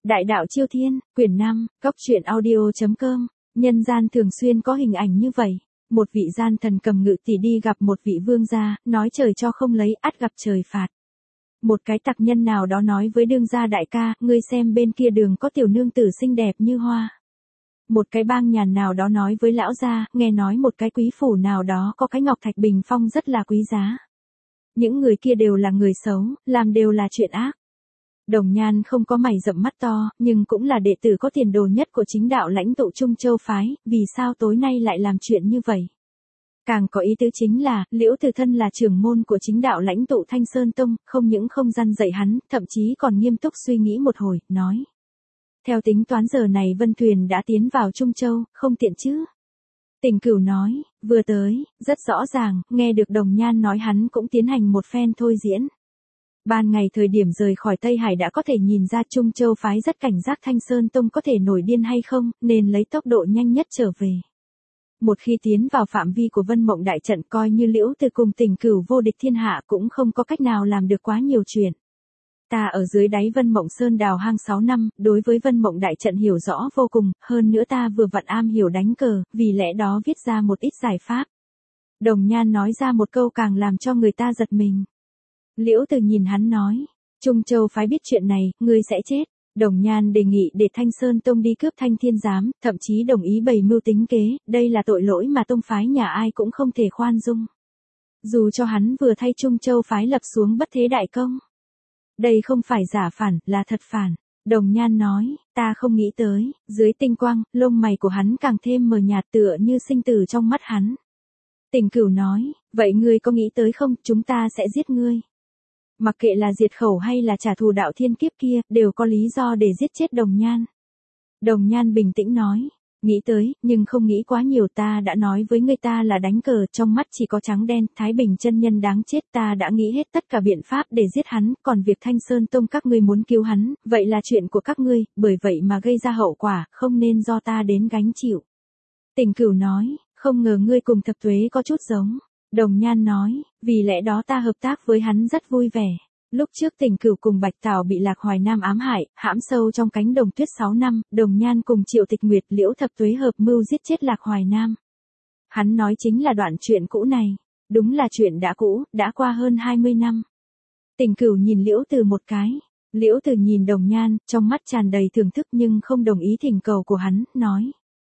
Đại đạo Chiêu Thiên, quyển 5, cốc truyện audio.com, nhân gian thường xuyên có hình ảnh như vậy. Một vị gian thần cầm ngự tỷ đi gặp một vị vương gia, nói trời cho không lấy, ắt gặp trời phạt. Một cái tặc nhân nào đó nói với đương gia đại ca, ngươi xem bên kia đường có tiểu nương tử xinh đẹp như hoa. Một cái bang nhàn nào đó nói với lão gia, nghe nói một cái quý phủ nào đó có cái ngọc thạch bình phong rất là quý giá. Những người kia đều là người xấu, làm đều là chuyện ác. Đồng Nhan không có mày rậm mắt to, nhưng cũng là đệ tử có tiền đồ nhất của chính đạo lãnh tụ Trung Châu phái, vì sao tối nay lại làm chuyện như vậy? Càng có ý tứ chính là, Liễu Từ thân là trưởng môn của chính đạo lãnh tụ Thanh Sơn Tông, không những không răn dạy hắn, thậm chí còn nghiêm túc suy nghĩ một hồi, nói. Theo tính toán giờ này Vân Tuyền đã tiến vào Trung Châu, không tiện chứ? Tình Cửu nói, vừa tới, rất rõ ràng, nghe được Đồng Nhan nói hắn cũng tiến hành một phen thôi diễn. Ban ngày thời điểm rời khỏi Tây Hải đã có thể nhìn ra Trung Châu phái rất cảnh giác Thanh Sơn Tông có thể nổi điên hay không, nên lấy tốc độ nhanh nhất trở về. Một khi tiến vào phạm vi của Vân Mộng Đại Trận coi như Liễu Từ cùng Tình Cửu vô địch thiên hạ cũng không có cách nào làm được quá nhiều chuyện. Ta ở dưới đáy Vân Mộng Sơn đào hang 6 năm, đối với Vân Mộng Đại Trận hiểu rõ vô cùng, hơn nữa ta vừa vặn am hiểu đánh cờ, vì lẽ đó viết ra một ít giải pháp. Đồng Nhan nói ra một câu càng làm cho người ta giật mình. Liễu Từ nhìn hắn nói, Trung Châu phái biết chuyện này, ngươi sẽ chết. Đồng Nhan đề nghị để Thanh Sơn Tông đi cướp Thanh Thiên Giám, thậm chí đồng ý bày mưu tính kế, đây là tội lỗi mà tông phái nhà ai cũng không thể khoan dung. Dù cho hắn vừa thay Trung Châu phái lập xuống bất thế đại công. Đây không phải giả phản, là thật phản. Đồng Nhan nói, ta không nghĩ tới, dưới tinh quang, lông mày của hắn càng thêm mờ nhạt tựa như sinh tử trong mắt hắn. Tình Cửu nói, vậy ngươi có nghĩ tới không, chúng ta sẽ giết ngươi. Mặc kệ là diệt khẩu hay là trả thù đạo thiên kiếp kia, đều có lý do để giết chết Đồng Nhan. Đồng Nhan bình tĩnh nói, nghĩ tới, nhưng không nghĩ quá nhiều, ta đã nói với người ta là đánh cờ, trong mắt chỉ có trắng đen, Thái Bình chân nhân đáng chết, ta đã nghĩ hết tất cả biện pháp để giết hắn, còn việc Thanh Sơn Tông các ngươi muốn cứu hắn, vậy là chuyện của các ngươi, bởi vậy mà gây ra hậu quả, không nên do ta đến gánh chịu. Tình Cửu nói, không ngờ ngươi cùng Thập Tuế có chút giống. Đồng Nhan nói, vì lẽ đó ta hợp tác với hắn rất vui vẻ. Lúc trước Tình Cửu cùng Bạch Tảo bị Lạc Hoài Nam ám hại, hãm sâu trong cánh đồng tuyết 6 năm, Đồng Nhan cùng Triệu Tịch Nguyệt Liễu Thập Tuế hợp mưu giết chết Lạc Hoài Nam. Hắn nói chính là đoạn chuyện cũ này. Đúng là chuyện đã cũ, đã qua hơn 20 năm. Tình Cửu nhìn Liễu Từ một cái. Liễu Từ nhìn Đồng Nhan, trong mắt tràn đầy thưởng thức nhưng không đồng ý thỉnh cầu của hắn, nói.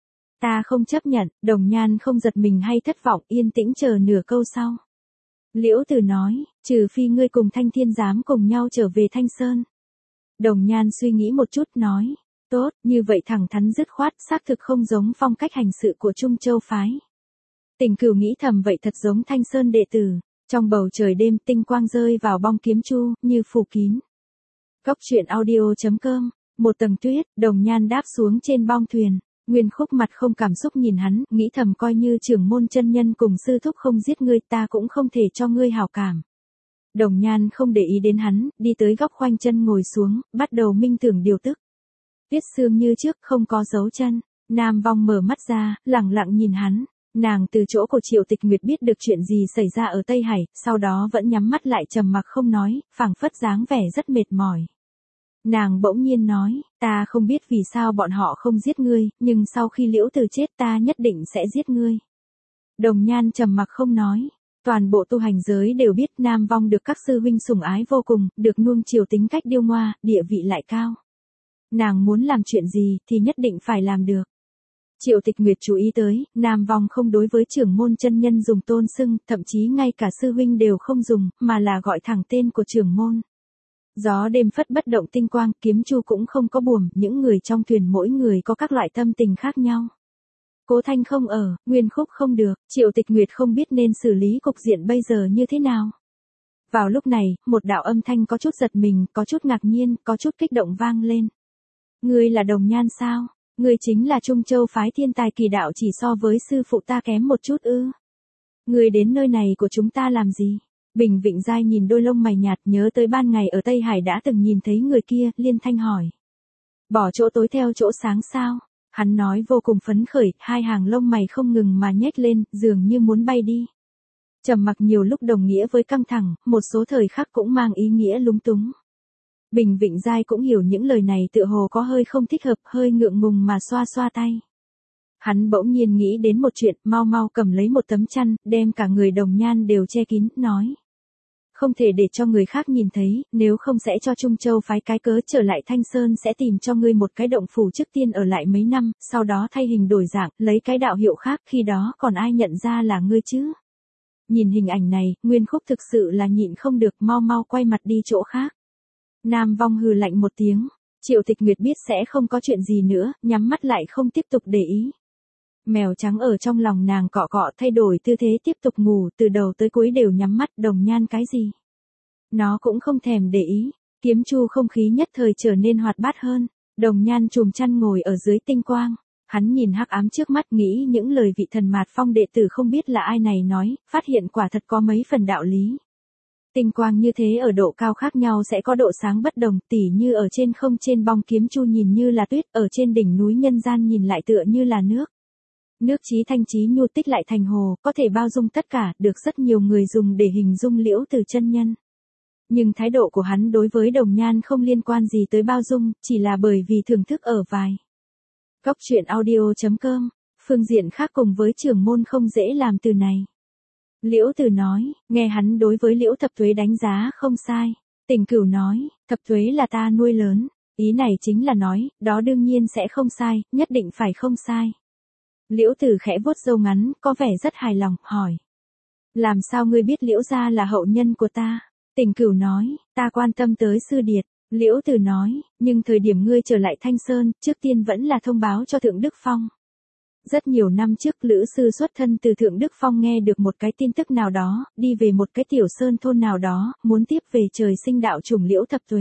Ta không chấp nhận, Đồng Nhan không giật mình hay thất vọng, yên tĩnh chờ nửa câu sau. Liễu Từ nói, trừ phi ngươi cùng Thanh Thiên Giám cùng nhau trở về Thanh Sơn. Đồng Nhan suy nghĩ một chút nói, tốt, như vậy thẳng thắn dứt khoát, xác thực không giống phong cách hành sự của Trung Châu phái. Tình Cửu nghĩ thầm vậy thật giống Thanh Sơn đệ tử. Trong bầu trời đêm tinh quang rơi vào bong kiếm chu, như phủ kín. cốc truyện audio.com, một tầng tuyết, Đồng Nhan đáp xuống trên bong thuyền. Nguyên Khúc mặt không cảm xúc nhìn hắn, nghĩ thầm coi như trưởng môn chân nhân cùng sư thúc không giết ngươi, ta cũng không thể cho ngươi hảo cảm. Đồng Nhan không để ý đến hắn, đi tới góc khoanh chân ngồi xuống, bắt đầu minh tưởng điều tức. Tuyết sương như trước, không có dấu chân. Nam Vong mở mắt ra, lẳng lặng nhìn hắn. Nàng từ chỗ của Triệu Tịch Nguyệt biết được chuyện gì xảy ra ở Tây Hải, sau đó vẫn nhắm mắt lại trầm mặc không nói, phảng phất dáng vẻ rất mệt mỏi. Nàng bỗng nhiên nói, ta không biết vì sao bọn họ không giết ngươi, nhưng sau khi Liễu Từ chết ta nhất định sẽ giết ngươi. Đồng Nhan trầm mặc không nói. Toàn bộ tu hành giới đều biết Nam Vong được các sư huynh sủng ái vô cùng, được nuông chiều tính cách điêu ngoa, địa vị lại cao. Nàng muốn làm chuyện gì thì nhất định phải làm được. Triệu Tịch Nguyệt chú ý tới, Nam Vong không đối với trưởng môn chân nhân dùng tôn xưng, thậm chí ngay cả sư huynh đều không dùng, mà là gọi thẳng tên của trưởng môn. Gió đêm phất bất động tinh quang, kiếm chu cũng không có buồm, những người trong thuyền mỗi người có các loại tâm tình khác nhau. Cố Thanh không ở, Nguyên Khúc không được, Triệu Tịch Nguyệt không biết nên xử lý cục diện bây giờ như thế nào. Vào lúc này, một đạo âm thanh có chút giật mình, có chút ngạc nhiên, có chút kích động vang lên. Ngươi là Đồng Nhan sao? Ngươi chính là Trung Châu phái thiên tài kỳ đạo chỉ so với sư phụ ta kém một chút ư? Ngươi đến nơi này của chúng ta làm gì? Bình Vịnh Giai nhìn đôi lông mày nhạt nhớ tới ban ngày ở Tây Hải đã từng nhìn thấy người kia, liên thanh hỏi. Bỏ chỗ tối theo chỗ sáng sao? Hắn nói vô cùng phấn khởi, hai hàng lông mày không ngừng mà nhếch lên, dường như muốn bay đi. Trầm mặc nhiều lúc đồng nghĩa với căng thẳng, một số thời khắc cũng mang ý nghĩa lúng túng. Bình Vịnh Giai cũng hiểu những lời này tựa hồ có hơi không thích hợp, hơi ngượng ngùng mà xoa xoa tay. Hắn bỗng nhiên nghĩ đến một chuyện, mau mau cầm lấy một tấm chăn, đem cả người Đồng Nhan đều che kín, nói. Không thể để cho người khác nhìn thấy, nếu không sẽ cho Trung Châu phái cái cớ trở lại Thanh Sơn sẽ tìm cho ngươi một cái động phủ trước tiên ở lại mấy năm, sau đó thay hình đổi dạng, lấy cái đạo hiệu khác, khi đó còn ai nhận ra là ngươi chứ. Nhìn hình ảnh này, Nguyên Khúc thực sự là nhịn không được, mau mau quay mặt đi chỗ khác. Nam Vong hừ lạnh một tiếng, Triệu Tịch Nguyệt biết sẽ không có chuyện gì nữa, nhắm mắt lại không tiếp tục để ý. Mèo trắng ở trong lòng nàng cọ cọ thay đổi tư thế tiếp tục ngủ, từ đầu tới cuối đều nhắm mắt. Đồng Nhan cái gì? Nó cũng không thèm để ý, Kiếm Chu không khí nhất thời trở nên hoạt bát hơn. Đồng Nhan chùm chăn ngồi ở dưới tinh quang, hắn nhìn hắc ám trước mắt nghĩ những lời vị Thần Mạt Phong đệ tử không biết là ai này nói, phát hiện quả thật có mấy phần đạo lý. Tinh quang như thế ở độ cao khác nhau sẽ có độ sáng bất đồng, tỉ như ở trên không trên bong Kiếm Chu nhìn như là tuyết, ở trên đỉnh núi nhân gian nhìn lại tựa như là nước. Nước trí thanh trí nhu tích lại thành hồ, có thể bao dung tất cả, được rất nhiều người dùng để hình dung Liễu Từ chân nhân. Nhưng thái độ của hắn đối với Đồng Nhan không liên quan gì tới bao dung, chỉ là bởi vì thưởng thức ở vài. Góc truyện audio.com, phương diện khác cùng với trưởng môn không dễ làm từ này. Liễu Từ nói, nghe hắn đối với Liễu Thập Tuế đánh giá không sai. Tình Cửu nói, Thập Tuế là ta nuôi lớn, ý này chính là nói, đó đương nhiên sẽ không sai, nhất định phải không sai. Liễu Từ khẽ vuốt râu ngắn, có vẻ rất hài lòng, hỏi. Làm sao ngươi biết Liễu gia là hậu nhân của ta? Tình Cửu nói, ta quan tâm tới Sư Điệt. Liễu Từ nói, nhưng thời điểm ngươi trở lại Thanh Sơn, trước tiên vẫn là thông báo cho Thượng Đức Phong. Rất nhiều năm trước Lữ sư xuất thân từ Thượng Đức Phong nghe được một cái tin tức nào đó, đi về một cái tiểu sơn thôn nào đó, muốn tiếp về trời sinh đạo chủng Liễu Thập Tuế.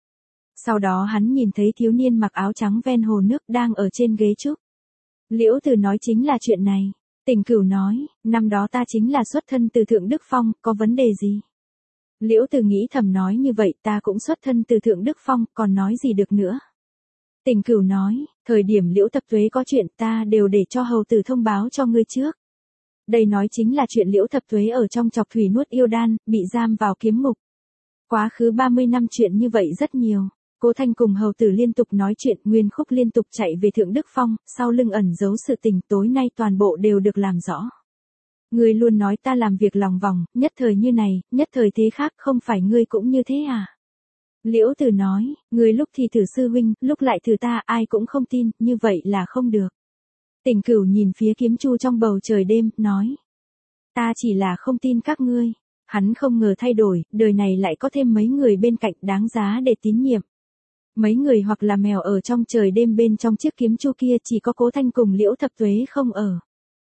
Sau đó hắn nhìn thấy thiếu niên mặc áo trắng ven hồ nước đang ở trên ghế trúc. Liễu Từ nói chính là chuyện này. Tình Cửu nói, năm đó ta chính là xuất thân từ Thượng Đức Phong, có vấn đề gì? Liễu Từ nghĩ thầm nói như vậy ta cũng xuất thân từ Thượng Đức Phong, còn nói gì được nữa? Tình Cửu nói, thời điểm Liễu Thập Tuế có chuyện ta đều để cho hầu tử thông báo cho ngươi trước. Đây nói chính là chuyện Liễu Thập Tuế ở trong Chọc Thủy nuốt yêu đan, bị giam vào kiếm ngục. Quá khứ 30 năm chuyện như vậy rất nhiều. Cố Thanh cùng hầu tử liên tục nói chuyện, Nguyên Khúc liên tục chạy về Thượng Đức Phong, sau lưng ẩn giấu sự tình, tối nay toàn bộ đều được làm rõ. Ngươi luôn nói ta làm việc lòng vòng, nhất thời như này, nhất thời thế khác, không phải ngươi cũng như thế à? Liễu Từ nói, ngươi lúc thì thử sư huynh, lúc lại thử ta, ai cũng không tin, như vậy là không được. Tình Cửu nhìn phía Kiếm Chu trong bầu trời đêm, nói. Ta chỉ là không tin các ngươi. Hắn không ngờ thay đổi, đời này lại có thêm mấy người bên cạnh đáng giá để tín nhiệm. Mấy người hoặc là mèo ở trong trời đêm bên trong chiếc kiếm chu kia, chỉ có Cố Thanh cùng Liễu Thập Tuế không ở.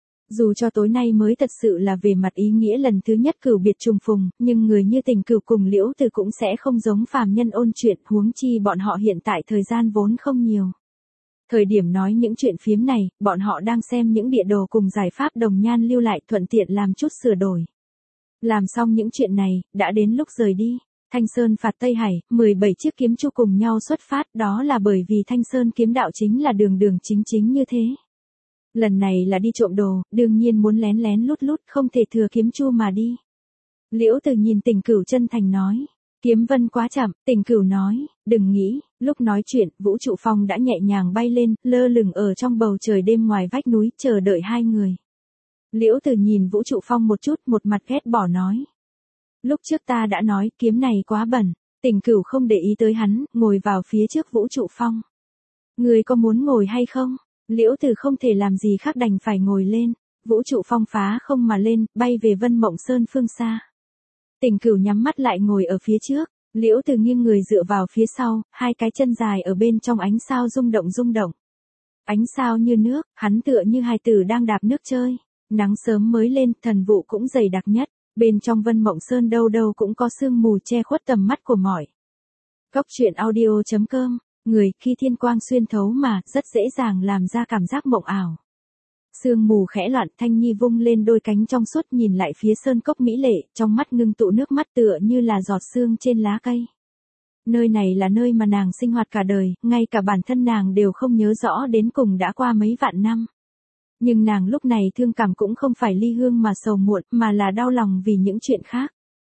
Dù cho tối nay mới thật sự là về mặt ý nghĩa lần thứ nhất cửu biệt trùng phùng, nhưng người như Tình Cửu cùng Liễu Từ cũng sẽ không giống phàm nhân ôn chuyện, huống chi bọn họ hiện tại thời gian vốn không nhiều. Thời điểm nói những chuyện phiếm này, bọn họ đang xem những địa đồ cùng giải pháp Đồng Nhan lưu lại, thuận tiện làm chút sửa đổi. Làm xong những chuyện này, đã đến lúc rời đi. Thanh Sơn phạt Tây Hải, 17 chiếc kiếm chu cùng nhau xuất phát, đó là bởi vì Thanh Sơn kiếm đạo chính là đường đường chính chính như thế. Lần này là đi trộm đồ, đương nhiên muốn lén lén lút lút, không thể thừa kiếm chu mà đi. Liễu Từ nhìn Tình Cửu chân thành nói, kiếm vân quá chậm. Tình Cửu nói, đừng nghĩ. Lúc nói chuyện, Vũ Trụ Phong đã nhẹ nhàng bay lên, lơ lửng ở trong bầu trời đêm ngoài vách núi, chờ đợi hai người. Liễu Từ nhìn Vũ Trụ Phong một chút, một mặt ghét bỏ nói. Lúc trước ta đã nói, kiếm này quá bẩn. Tình Cửu không để ý tới hắn, ngồi vào phía trước Vũ Trụ Phong. Người có muốn ngồi hay không? Liễu Từ không thể làm gì khác đành phải ngồi lên. Vũ Trụ Phong phá không mà lên, bay về Vân Mộng Sơn phương xa. Tình Cửu nhắm mắt lại ngồi ở phía trước. Liễu Từ nghiêng người dựa vào phía sau, hai cái chân dài ở bên trong ánh sao rung động rung động. Ánh sao như nước, hắn tựa như hài tử đang đạp nước chơi. Nắng sớm mới lên, thần vụ cũng dày đặc nhất. Bên trong Vân Mộng Sơn đâu đâu cũng có sương mù che khuất tầm mắt của mọi. Góc truyện audio.com, người khi thiên quang xuyên thấu mà, rất dễ dàng làm ra cảm giác mộng ảo. Sương mù khẽ loạn, Thanh Nhi vung lên đôi cánh trong suốt nhìn lại phía sơn cốc mỹ lệ, trong mắt ngưng tụ nước mắt tựa như là giọt sương trên lá cây. Nơi này là nơi mà nàng sinh hoạt cả đời, ngay cả bản thân nàng đều không nhớ rõ đến cùng đã qua mấy vạn năm. Nhưng nàng lúc này thương cảm cũng không phải ly hương mà sầu muộn, mà là đau lòng vì những chuyện khác.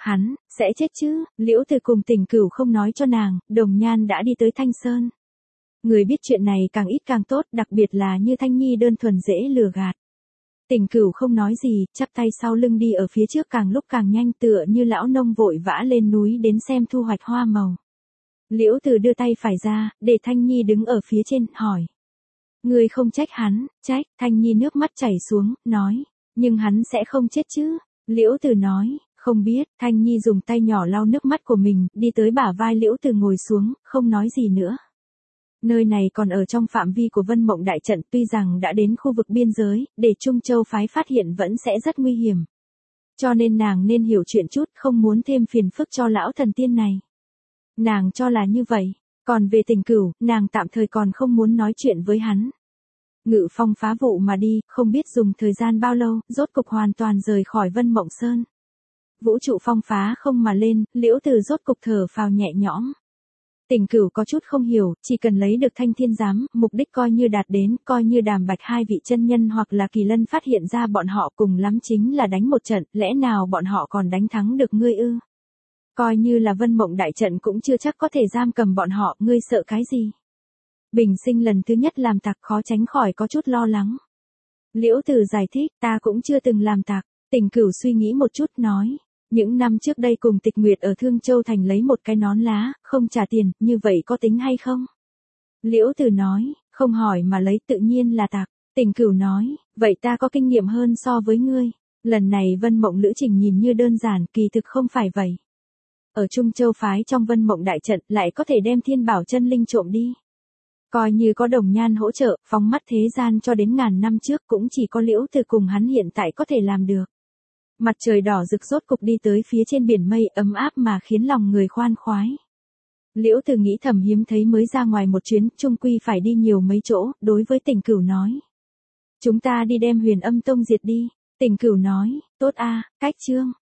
Hắn, sẽ chết chứ, Liễu Từ cùng Tình Cửu không nói cho nàng, Đồng Nhan đã đi tới Thanh Sơn. Người biết chuyện này càng ít càng tốt, đặc biệt là như Thanh Nhi đơn thuần dễ lừa gạt. Tình Cửu không nói gì, chắp tay sau lưng đi ở phía trước càng lúc càng nhanh tựa như lão nông vội vã lên núi đến xem thu hoạch hoa màu. Liễu Từ đưa tay phải ra, để Thanh Nhi đứng ở phía trên, hỏi. Người không trách hắn, trách, Thanh Nhi nước mắt chảy xuống, nói. Nhưng hắn sẽ không chết chứ? Liễu Từ nói, không biết, Thanh Nhi dùng tay nhỏ lau nước mắt của mình, đi tới bả vai Liễu Từ ngồi xuống, không nói gì nữa. Nơi này còn ở trong phạm vi của Vân Mộng Đại Trận, tuy rằng đã đến khu vực biên giới, để Trung Châu phái phát hiện vẫn sẽ rất nguy hiểm. Cho nên nàng nên hiểu chuyện chút, không muốn thêm phiền phức cho lão thần tiên này. Nàng cho là như vậy, còn về Tình Cửu, nàng tạm thời còn không muốn nói chuyện với hắn. Ngự Phong phá vụ mà đi, không biết dùng thời gian bao lâu, rốt cục hoàn toàn rời khỏi Vân Mộng Sơn. Vũ trụ phong phá không mà lên, Liễu Từ rốt cục thở phào nhẹ nhõm. Tình Cửu có chút không hiểu, chỉ cần lấy được Thanh Thiên Giám, mục đích coi như đạt đến, coi như Đàm Bạch hai vị chân nhân hoặc là Kỳ Lân phát hiện ra bọn họ cùng lắm chính là đánh một trận, lẽ nào bọn họ còn đánh thắng được ngươi ư? Coi như là Vân Mộng Đại Trận cũng chưa chắc có thể giam cầm bọn họ, ngươi sợ cái gì? Bình sinh lần thứ nhất làm tặc khó tránh khỏi có chút lo lắng. Liễu Từ giải thích, ta cũng chưa từng làm tặc. Tình Cửu suy nghĩ một chút nói. Những năm trước đây cùng Tịch Nguyệt ở Thương Châu Thành lấy một cái nón lá, không trả tiền, như vậy có tính hay không? Liễu Từ nói, không hỏi mà lấy tự nhiên là tặc. Tình Cửu nói, vậy ta có kinh nghiệm hơn so với ngươi. Lần này Vân Mộng lữ trình nhìn như đơn giản, kỳ thực không phải vậy. Ở Trung Châu phái trong Vân Mộng Đại Trận lại có thể đem Thiên Bảo chân linh trộm đi. Coi như có Đồng Nhan hỗ trợ, phóng mắt thế gian cho đến ngàn năm trước cũng chỉ có Liễu Từ cùng hắn hiện tại có thể làm được. Mặt trời đỏ rực rốt cục đi tới phía trên biển mây ấm áp mà khiến lòng người khoan khoái. Liễu Từ nghĩ thầm hiếm thấy mới ra ngoài một chuyến, chung quy phải đi nhiều mấy chỗ, đối với Tình Cửu nói. Chúng ta đi đem Huyền Âm Tông diệt đi. Tình Cửu nói, tốt a, cách chương.